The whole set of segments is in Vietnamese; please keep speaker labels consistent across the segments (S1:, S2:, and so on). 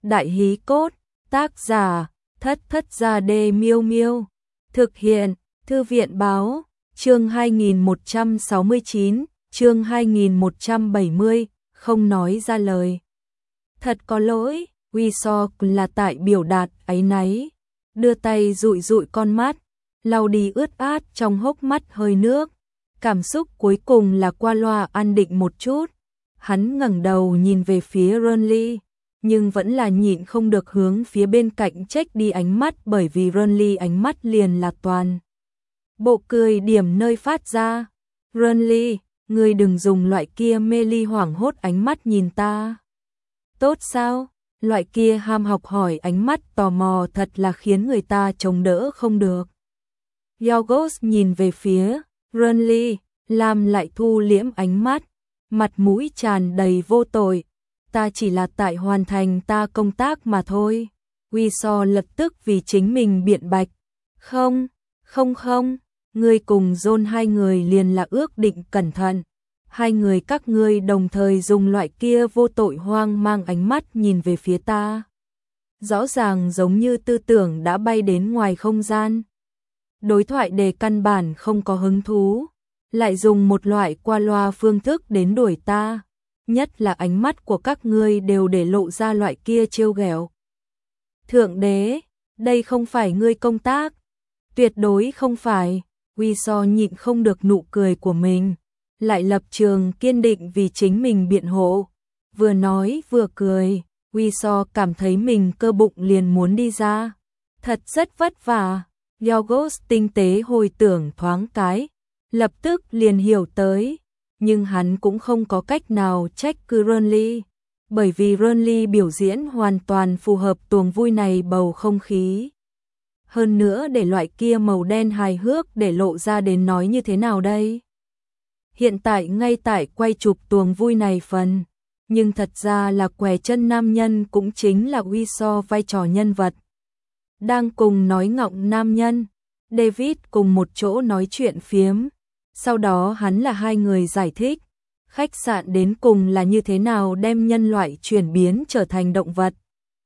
S1: Đại hí cốt, tác giả, Thất Thất Gia Đê Miêu Miêu. Thực hiện, Thư viện báo, chương 2169, chương 2170, không nói ra lời. Thật có lỗi, Wisok là tại biểu đạt áy náy, đưa tay dụi dụi con mắt, lau đi ướt át trong hốc mắt hơi nước. Cảm xúc cuối cùng là qua loa an định một chút. Hắn ngẩng đầu nhìn về phía Renly, nhưng vẫn là nhịn không được hướng phía bên cạnh trách đi ánh mắt, bởi vì Renly ánh mắt liền là toàn bộ cười điểm nơi phát ra. Renly, ngươi đừng dùng loại kia mê ly hoảng hốt ánh mắt nhìn ta. Tốt sao? Loại kia ham học hỏi ánh mắt tò mò thật là khiến người ta chống đỡ không được. Yorgos nhìn về phía Renly, làm lại thu liễm ánh mắt, mặt mũi tràn đầy vô tội. Ta chỉ là tại hoàn thành ta công tác mà thôi. Wisok lập tức vì chính mình biện bạch. Không, ngươi cùng John hai người liền là ước định cẩn thận. Hai người các ngươi đồng thời dùng loại kia vô tội hoang mang ánh mắt nhìn về phía ta. Rõ ràng giống như tư tưởng đã bay đến ngoài không gian. Đối thoại đề căn bản không có hứng thú, lại dùng một loại qua loa phương thức đến đuổi ta. Nhất là ánh mắt của các ngươi đều để lộ ra loại kia trêu ghẹo. Thượng đế, đây không phải ngươi công tác. Tuyệt đối không phải. Wisok nhịn không được nụ cười của mình, lại lập trường kiên định vì chính mình biện hộ. Vừa nói vừa cười, Wisok cảm thấy mình cơ bụng liền muốn đi ra. Thật rất vất vả. Yorgos tinh tế hồi tưởng thoáng cái, lập tức liền hiểu tới. Nhưng hắn cũng không có cách nào trách cứ Renly, bởi vì Renly biểu diễn hoàn toàn phù hợp tuồng vui này bầu không khí. Hơn nữa để loại kia màu đen hài hước để lộ ra đến nói như thế nào đây? Hiện tại ngay tại quay chụp tuồng vui này phần, nhưng thật ra là què chân nam nhân cũng chính là Wisok vai trò nhân vật. Đang cùng nói ngọng nam nhân, David cùng một chỗ nói chuyện phiếm. Sau đó hắn là hai người giải thích, khách sạn đến cùng là như thế nào đem nhân loại chuyển biến trở thành động vật.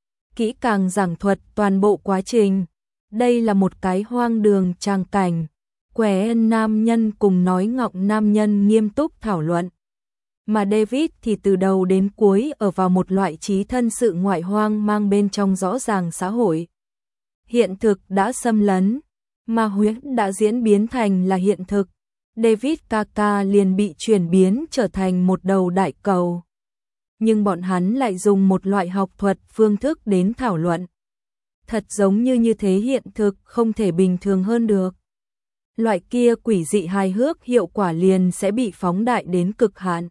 S1: Kỹ càng giảng thuật toàn bộ quá trình. Đây là một cái hoang đường tràng cảnh. Què nam nhân cùng nói ngọng nam nhân nghiêm túc thảo luận. Mà David thì từ đầu đến cuối ở vào một loại trí thân sự ngoại hoang mang bên trong rõ ràng xã hội. Hiện thực đã xâm lấn, mà huyễn đã diễn biến thành là hiện thực. David Kaka liền bị chuyển biến trở thành một đầu đại cầu. Nhưng bọn hắn lại dùng một loại học thuật phương thức đến thảo luận. Thật giống như thế hiện thực không thể bình thường hơn được. Loại kia quỷ dị hài hước hiệu quả liền sẽ bị phóng đại đến cực hạn.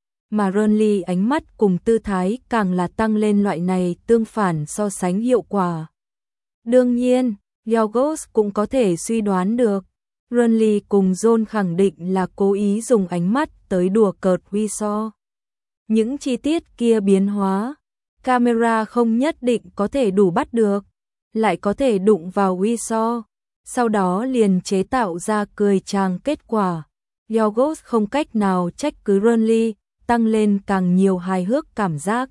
S1: Mà Renly ánh mắt cùng tư thái càng là tăng lên loại này tương phản so sánh hiệu quả. Đương nhiên, Yorgos cũng có thể suy đoán được. Renly cùng John khẳng định là cố ý dùng ánh mắt tới đùa cợt Wisok. Những chi tiết kia biến hóa, camera không nhất định có thể đủ bắt được, lại có thể đụng vào Wisok, sau đó liền chế tạo ra cười chàng kết quả. Yorgos không cách nào trách cứ Renly, tăng lên càng nhiều hài hước cảm giác.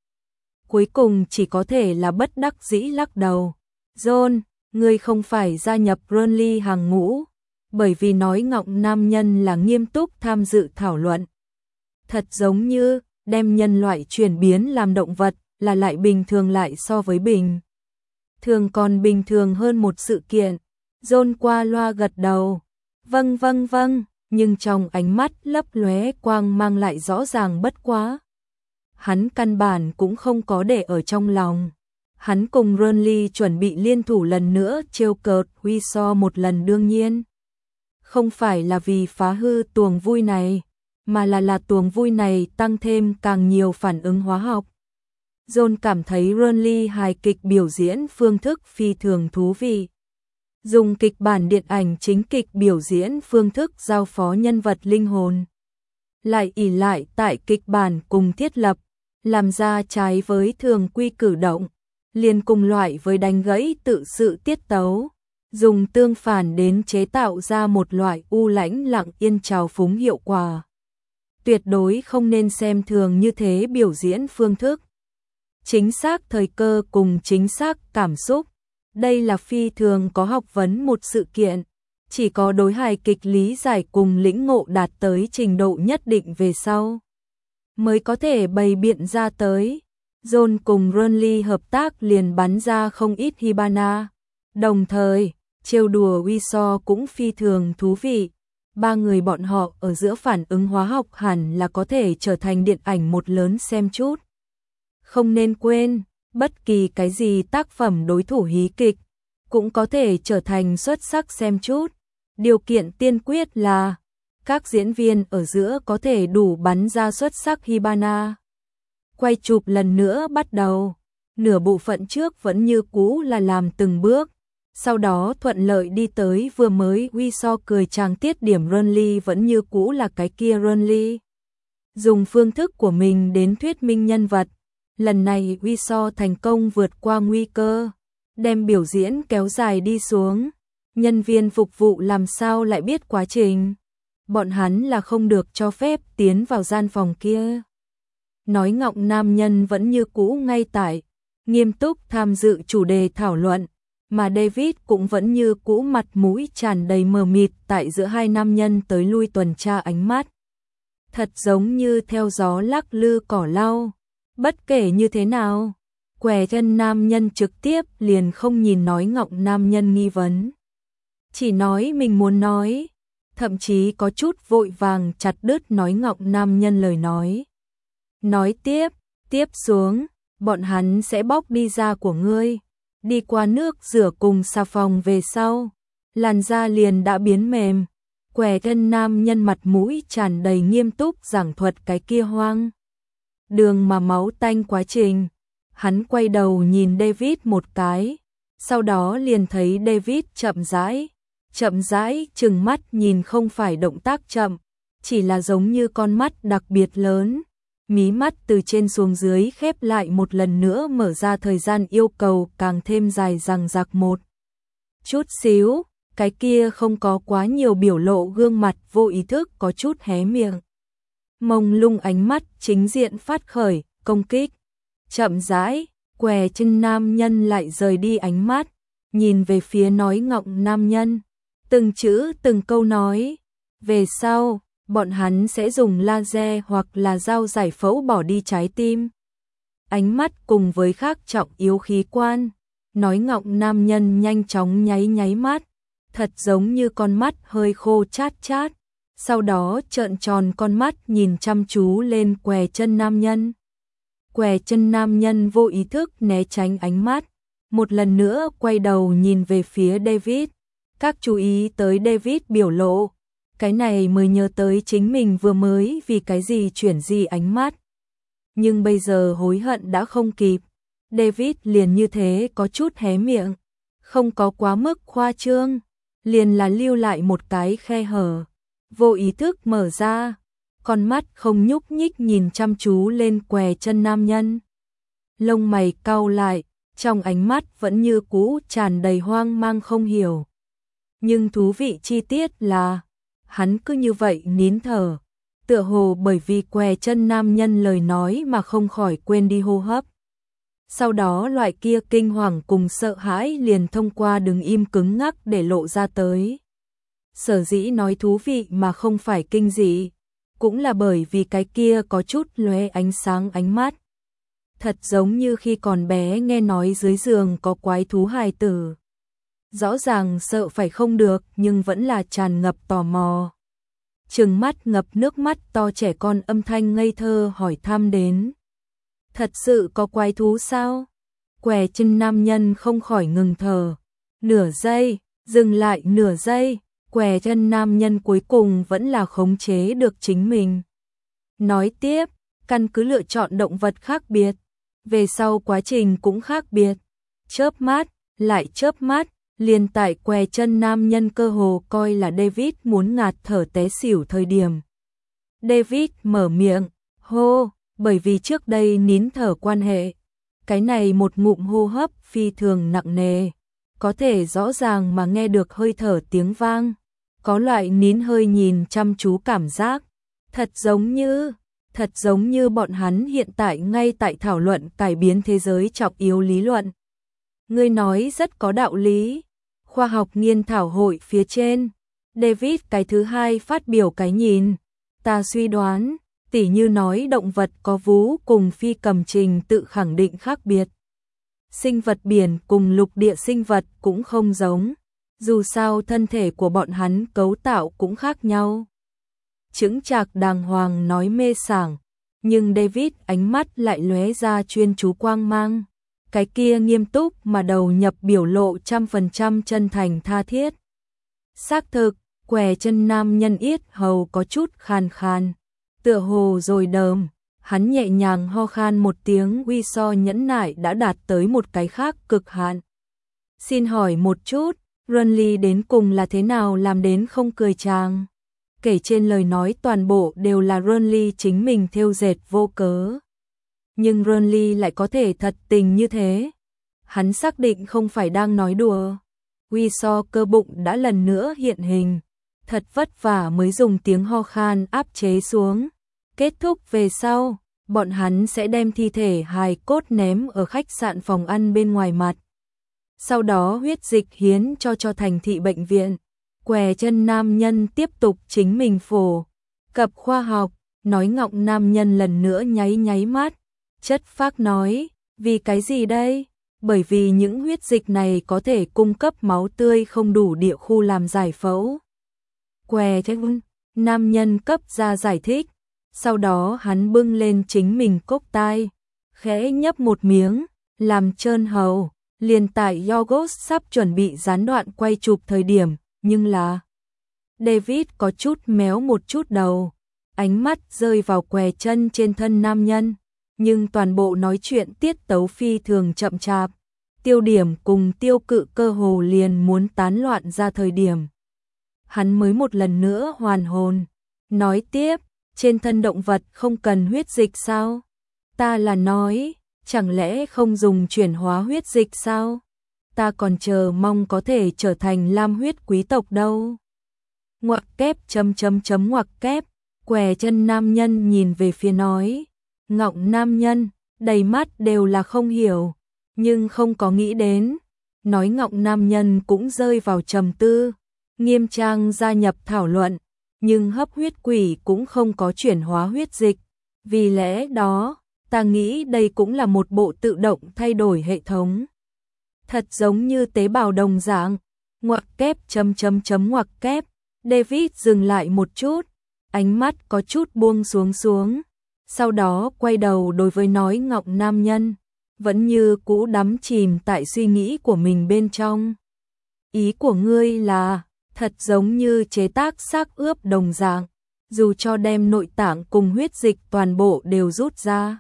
S1: Cuối cùng chỉ có thể là bất đắc dĩ lắc đầu. John, ngươi không phải gia nhập Renly hàng ngũ, bởi vì nói ngọng nam nhân là nghiêm túc tham dự thảo luận. Thật giống như đem nhân loại chuyển biến làm động vật là lại bình thường lại so với bình thường còn bình thường hơn một sự kiện. John qua loa gật đầu. Vâng, nhưng trong ánh mắt lấp lóe quang mang lại rõ ràng bất quá. Hắn căn bản cũng không có để ở trong lòng. Hắn cùng Renly chuẩn bị liên thủ lần nữa trêu cợt Wisok một lần, đương nhiên không phải là vì phá hư tuồng vui này, mà là tuồng vui này tăng thêm càng nhiều phản ứng hóa học. John cảm thấy Renly hài kịch biểu diễn phương thức phi thường thú vị. Dùng kịch bản điện ảnh chính kịch biểu diễn phương thức giao phó nhân vật linh hồn. Lại ỷ lại tại kịch bản cùng thiết lập, làm ra trái với thường quy cử động, liền cùng loại với đánh gãy tự sự tiết tấu. Dùng tương phản đến chế tạo ra một loại u lãnh lặng yên trào phúng hiệu quả. Tuyệt đối không nên xem thường như thế biểu diễn phương thức. chính xác thời cơ cùng chính xác cảm xúc. Đây là phi thường có học vấn một sự kiện. Chỉ có đối hài kịch lý giải cùng lĩnh ngộ đạt tới trình độ nhất định về sau mới có thể bày biện ra tới. John cùng Ronly hợp tác liền bắn ra không ít Hibana. Đồng thời, trêu đùa Wiseau cũng phi thường thú vị. Ba người bọn họ ở giữa phản ứng hóa học hẳn là có thể trở thành điện ảnh một lớn xem chút. Không nên quên, bất kỳ cái gì tác phẩm đối thủ hí kịch cũng có thể trở thành xuất sắc xem chút. Điều kiện tiên quyết là các diễn viên ở giữa có thể đủ bắn ra xuất sắc Hibana. Quay chụp lần nữa bắt đầu. Nửa bộ phận trước vẫn như cũ là làm từng bước. Sau đó thuận lợi đi tới vừa mới Wiseau cười chàng tiết điểm Ronly vẫn như cũ là cái kia Ronly. Dùng phương thức của mình đến thuyết minh nhân vật. Lần này Wiseau thành công vượt qua nguy cơ, đem biểu diễn kéo dài đi xuống. Nhân viên phục vụ làm sao lại biết quá trình. Bọn hắn là không được cho phép tiến vào gian phòng kia. Nói ngọng nam nhân vẫn như cũ ngay tại, nghiêm túc tham dự chủ đề thảo luận, mà David cũng vẫn như cũ mặt mũi tràn đầy mờ mịt tại giữa hai nam nhân tới lui tuần tra ánh mắt. Thật giống như theo gió lắc lư cỏ lau. Bất kể như thế nào, què chân nam nhân trực tiếp liền không nhìn nói ngọng nam nhân nghi vấn. Chỉ nói mình muốn nói, thậm chí có chút vội vàng chặt đứt nói ngọng nam nhân lời nói. Nói tiếp xuống, bọn hắn sẽ bóc đi da của ngươi, đi qua nước rửa cùng xà phòng về sau, làn da liền đã biến mềm. Què chân nam nhân mặt mũi tràn đầy nghiêm túc giảng thuật cái kia hoang đường mà máu tanh quá trình. Hắn quay đầu nhìn David một cái, sau đó liền thấy David chậm rãi trừng mắt nhìn, không phải động tác chậm, chỉ là giống như con mắt đặc biệt lớn. Mí mắt từ trên xuống dưới khép lại một lần nữa mở ra, thời gian yêu cầu càng thêm dài dằng dặc một chút xíu. Cái kia không có quá nhiều biểu lộ gương mặt vô ý thức có chút hé miệng. Mông lung ánh mắt chính diện phát khởi, công kích. Chậm rãi, què chân nam nhân lại rời đi ánh mắt, nhìn về phía nói ngọng nam nhân. Từng chữ từng câu nói. Về sau, bọn hắn sẽ dùng laser hoặc là dao giải phẫu bỏ đi trái tim, ánh mắt cùng với khác trọng yếu khí quan. Nói ngọng nam nhân nhanh chóng nháy mắt, thật giống như con mắt hơi khô chát. Sau đó trợn tròn con mắt nhìn chăm chú lên què chân nam nhân. Què chân nam nhân vô ý thức né tránh ánh mắt, một lần nữa quay đầu nhìn về phía David. Các chú ý tới David biểu lộ, cái này mới nhớ tới chính mình vừa mới vì cái gì chuyển di ánh mắt. Nhưng bây giờ hối hận đã không kịp. David liền như thế có chút hé miệng, không có quá mức khoa trương, liền là lưu lại một cái khe hở, vô ý thức mở ra, con mắt không nhúc nhích nhìn chăm chú lên què chân nam nhân. Lông mày cau lại, trong ánh mắt vẫn như cũ tràn đầy hoang mang không hiểu. Nhưng thú vị chi tiết là, hắn cứ như vậy nín thở, tựa hồ bởi vì què chân nam nhân lời nói mà không khỏi quên đi hô hấp. Sau đó loại kia kinh hoàng cùng sợ hãi liền thông qua đứng im cứng ngắc để lộ ra tới. Sở dĩ nói thú vị mà không phải kinh dị, cũng là bởi vì cái kia có chút lóe ánh sáng ánh mắt. Thật giống như khi còn bé nghe nói dưới giường có quái thú hài tử. Rõ ràng sợ phải không được nhưng vẫn là tràn ngập tò mò. Trừng mắt ngập nước mắt to trẻ con âm thanh ngây thơ hỏi thăm đến. Thật sự có quái thú sao? Què chân nam nhân không khỏi ngừng thở. Nửa giây, dừng lại nửa giây, què chân nam nhân cuối cùng vẫn là khống chế được chính mình. Nói tiếp, căn cứ lựa chọn động vật khác biệt, về sau quá trình cũng khác biệt. Chớp mắt, lại chớp mắt, liền tại què chân nam nhân cơ hồ coi là David muốn ngạt thở té xỉu thời điểm. David mở miệng, hô, bởi vì trước đây nín thở quan hệ. Cái này một ngụm hô hấp phi thường nặng nề, có thể rõ ràng mà nghe được hơi thở tiếng vang, có loại nín hơi nhìn chăm chú cảm giác, thật giống như Thật giống như bọn hắn hiện tại ngay tại thảo luận cải biến thế giới trọng yếu lý luận. Ngươi nói rất có đạo lý. Khoa học nghiên thảo hội phía trên. David cái thứ hai phát biểu cái nhìn. Ta suy đoán, tỉ như nói động vật có vú cùng phi cầm trình tự khẳng định khác biệt. Sinh vật biển cùng lục địa sinh vật cũng không giống. Dù sao thân thể của bọn hắn cấu tạo cũng khác nhau. Chững chạc đàng hoàng nói mê sảng, nhưng David ánh mắt lại lóe ra chuyên chú quang mang. Cái kia nghiêm túc mà đầu nhập biểu lộ 100% chân thành tha thiết. Xác thực, què chân nam nhân yết hầu có chút khàn khàn, tựa hồ rồi đờm, hắn nhẹ nhàng ho khan một tiếng, uy so nhẫn nại đã đạt tới một cái khác cực hạn. Xin hỏi một chút, Renly đến cùng là thế nào làm đến không cười chàng? Kể trên lời nói toàn bộ đều là Renly chính mình thêu dệt vô cớ. Nhưng Renly lại có thể thật tình như thế. Hắn xác định không phải đang nói đùa. Uy so cơ bụng đã lần nữa hiện hình. Thật vất vả mới dùng tiếng ho khan áp chế xuống. Kết thúc về sau, bọn hắn sẽ đem thi thể hài cốt ném ở khách sạn phòng ăn bên ngoài mặt. Sau đó huyết dịch hiến cho thành thị bệnh viện. Què chân nam nhân tiếp tục chính mình phổ cập khoa học, nói ngọng nam nhân lần nữa nháy nháy mắt. Chất phác nói, vì cái gì đây? Bởi vì những huyết dịch này có thể cung cấp máu tươi không đủ địa khu làm giải phẫu. Què chân nam nhân cấp ra giải thích. Sau đó hắn bưng lên chính mình cốc tai, khẽ nhấp một miếng, làm trơn hầu. Liền tại Yorgos sắp chuẩn bị gián đoạn quay chụp thời điểm, nhưng là David có chút méo một chút đầu, ánh mắt rơi vào què chân trên thân nam nhân, nhưng toàn bộ nói chuyện tiết tấu phi thường chậm chạp, tiêu điểm cùng tiêu cự cơ hồ liền muốn tán loạn ra thời điểm. Hắn mới một lần nữa hoàn hồn, nói tiếp, trên thân động vật không cần huyết dịch sao? Ta là nói, chẳng lẽ không dùng chuyển hóa huyết dịch sao? Ta còn chờ mong có thể trở thành lam huyết quý tộc đâu. Ngoặc kép ngoặc kép, què chân nam nhân nhìn về phía nói. Ngọng nam nhân, đầy mắt đều là không hiểu, nhưng không có nghĩ đến. Nói ngọng nam nhân cũng rơi vào trầm tư, nghiêm trang gia nhập thảo luận, nhưng hấp huyết quỷ cũng không có chuyển hóa huyết dịch. Vì lẽ đó, ta nghĩ đây cũng là một bộ tự động thay đổi hệ thống. Thật giống như tế bào đồng dạng. Ngoặc kép ngoặc kép. David dừng lại một chút, ánh mắt có chút buông xuống. Sau đó quay đầu đối với nói ngọng nam nhân, vẫn như cũ đắm chìm tại suy nghĩ của mình bên trong. Ý của ngươi là, thật giống như chế tác xác ướp đồng dạng, dù cho đem nội tạng cùng huyết dịch toàn bộ đều rút ra.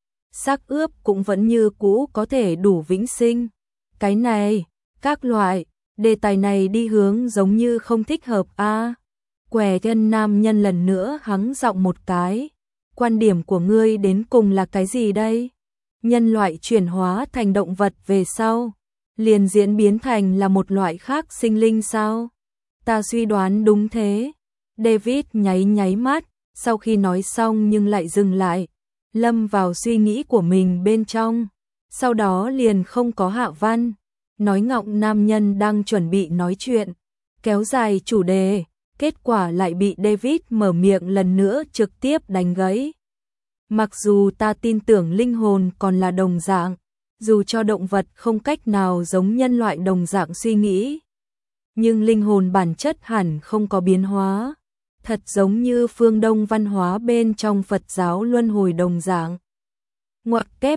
S1: Xác ướp cũng vẫn như cũ có thể đủ vĩnh sinh. Cái này, các loại, đề tài này đi hướng giống như không thích hợp a. Què chân nam nhân lần nữa hắng giọng một cái. Quan điểm của ngươi đến cùng là cái gì đây? Nhân loại chuyển hóa thành động vật về sau, liền diễn biến thành là một loại khác sinh linh sao? Ta suy đoán đúng thế. David nháy mắt, sau khi nói xong nhưng lại dừng lại, lâm vào suy nghĩ của mình bên trong. Sau đó liền không có hạ văn. Nói ngọng nam nhân đang chuẩn bị nói chuyện, kéo dài chủ đề, kết quả lại bị David mở miệng lần nữa trực tiếp đánh gãy. Mặc dù ta tin tưởng linh hồn còn là đồng dạng, dù cho động vật không cách nào giống nhân loại đồng dạng suy nghĩ, nhưng linh hồn bản chất hẳn không có biến hóa, thật giống như phương Đông văn hóa bên trong Phật giáo luân hồi đồng dạng. Ngoặc kép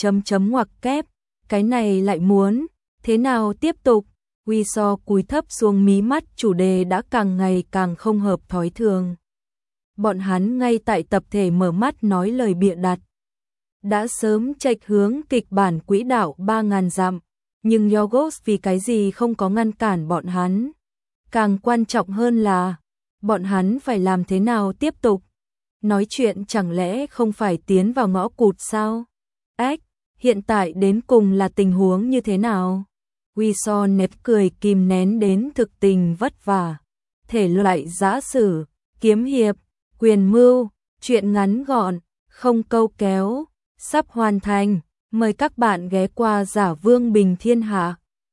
S1: ngoặc kép, cái này lại muốn thế nào tiếp tục? Uy so cúi thấp xuống mí mắt, chủ đề đã càng ngày càng không hợp thói thường. Bọn hắn ngay tại tập thể mở mắt nói lời bịa đặt. Đã sớm chệch hướng kịch bản quỹ đạo 3.000 dặm, nhưng Yorgos vì cái gì không có ngăn cản bọn hắn. Càng quan trọng hơn là, bọn hắn phải làm thế nào tiếp tục? Nói chuyện chẳng lẽ không phải tiến vào ngõ cụt sao? Ếch, hiện tại đến cùng là tình huống như thế nào? Uy so nét cười kìm nén đến thực tình vất vả. Thể loại giã sử, kiếm hiệp, quyền mưu, Chuyện ngắn gọn, không câu kéo, sắp hoàn thành. Mời các bạn ghé qua Giả Vương Bình Thiên Hạ.